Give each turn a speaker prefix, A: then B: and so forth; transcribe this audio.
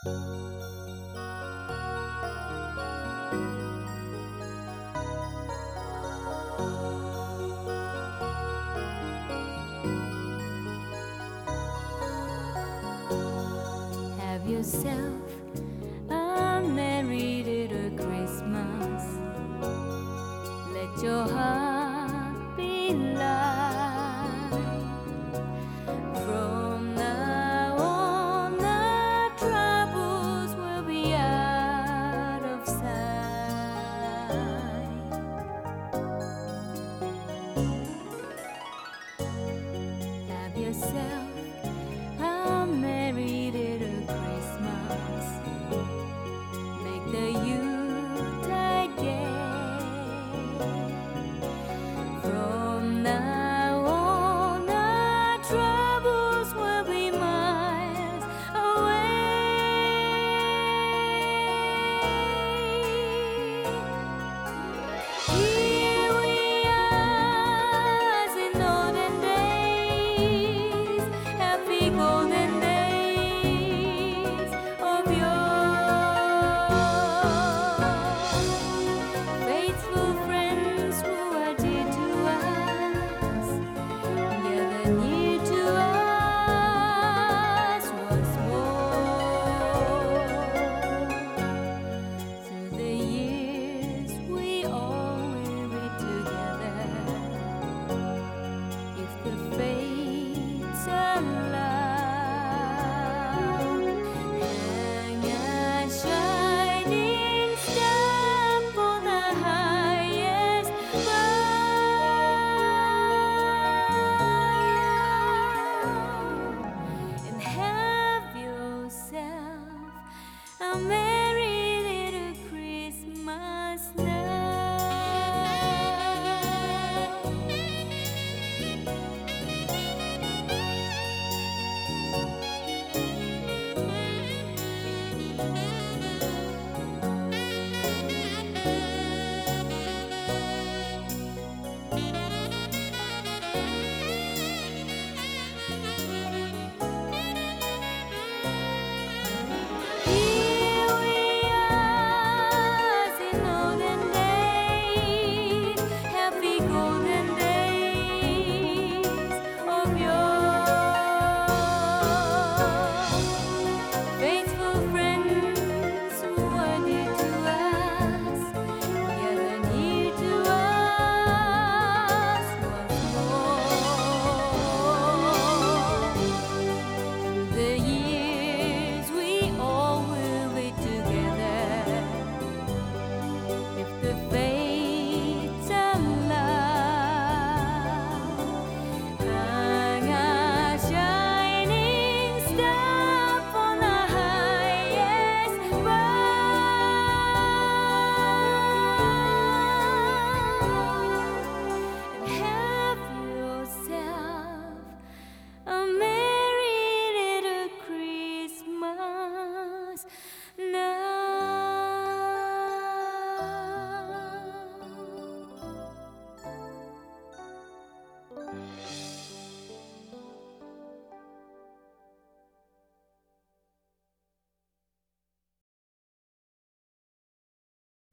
A: Have yourself a merry little Christmas. Let your heart be light. From now on, the troubles will be out of sight. Have yourself a merry little Christmas. Make the Yuletide gay. From now on, the troubles will be miles away. Here we are, as in olden days, happy golden days of yore. Faithful friends who are dear to us, gather near to us once more. Through the years we all will be together, if the fates allow. Hang a shining star for the highest bough, and have yourself a